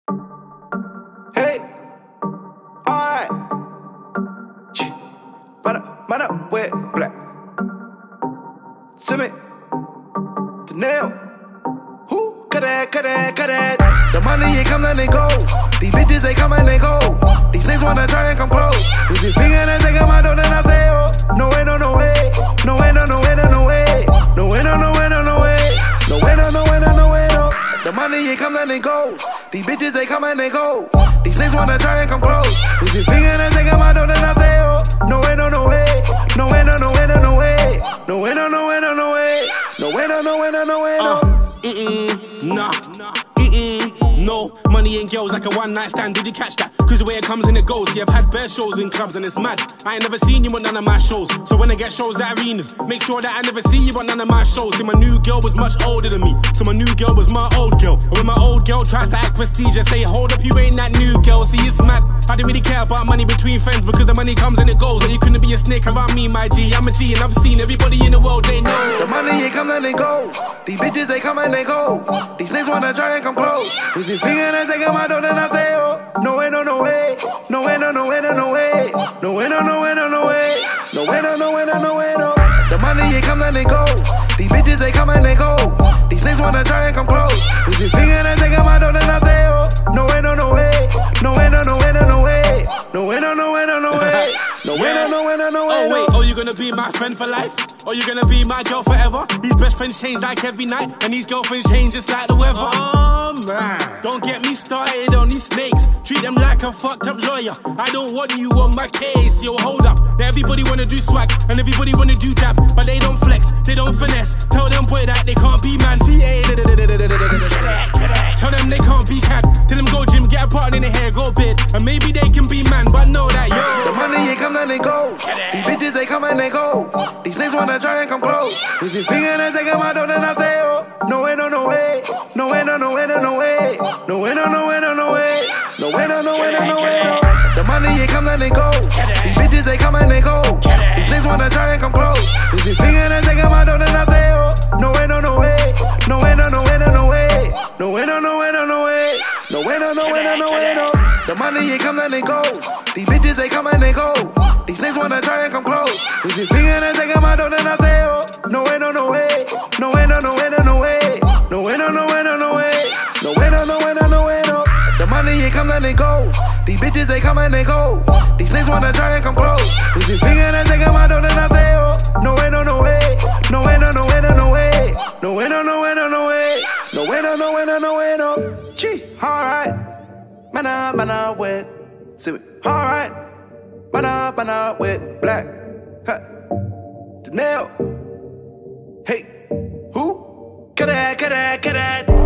Hey, alright. Man up with black. Send me the nail. Who? Cut that. The money ain't come, then they go. These bitches they come and they go. These niggas wanna try and come close. If you finger and take my door, then I say, oh, no way, no way. No way, no way. No way, no way. No way. The money ain't come, then they go. These bitches they come and they go. These niggas wanna try and come close. If you finger and take my door, then I say, oh, no way. No way, no way. No, money ain't girls like a one night stand, did you catch that? Cause the way it comes and it goes, yeah, I've had bare shows in clubs and it's mad. I ain't never seen you on none of my shows, so when I get shows at arenas, make sure that I never see you on none of my shows. See, my new girl was much older than me, so my new girl was my old girl. And when my old girl tries to act prestigious, say, hold up, you ain't that new girl. See, it's mad, I don't really care about money between friends, because the money comes and it goes, and you couldn't be a snake around me, my G. I'm a G and I've seen everybody in the world, they know. The money ain't come and they go. These bitches they come and they go. These niggas wanna try and come close. If you finger and take my door, then I say, oh, no way. No way. The money ain't come and they go. These bitches they come and they go. These niggas wanna try and come close. If you finger and take my door, then I say, oh, no way. Oh wait, oh you gonna be my friend for life? Or you gonna be my girl forever? These best friends change like every night, and these girlfriends change just like the weather. Oh man, don't get me started on these snakes. Treat them like a fucked up lawyer. I don't want you on my case. Yo, hold up. Now everybody wanna do swag, and everybody wanna do dab, but they don't flex, they don't finesse. Tell them boy that they can't be man. Tell them they can't be cat. Tell them go gym, get a part in the hair, go bid, and maybe they can be man, but know that yo. The money ain't come and they go. These bitches they come and they go. These niggas wanna try and come close. If you finger and take my door, then I say, oh, no way. The money ain't come and they go. These bitches they come and they go. These niggas wanna try and come close. If you finger and take my door, then I say, oh, no way. The money ain't come and they go. These bitches they come and they go. These niggas wanna try and come close. If you finger and take my door, then I say, oh, no way. The money ain't come and they go. These bitches they come and they go. These niggas wanna try and come close. If you finger and take my door, then I say, oh, no way. Gee, alright. Man up with. See me, alright. Man up with black. The nail. Hey, who? Cut that.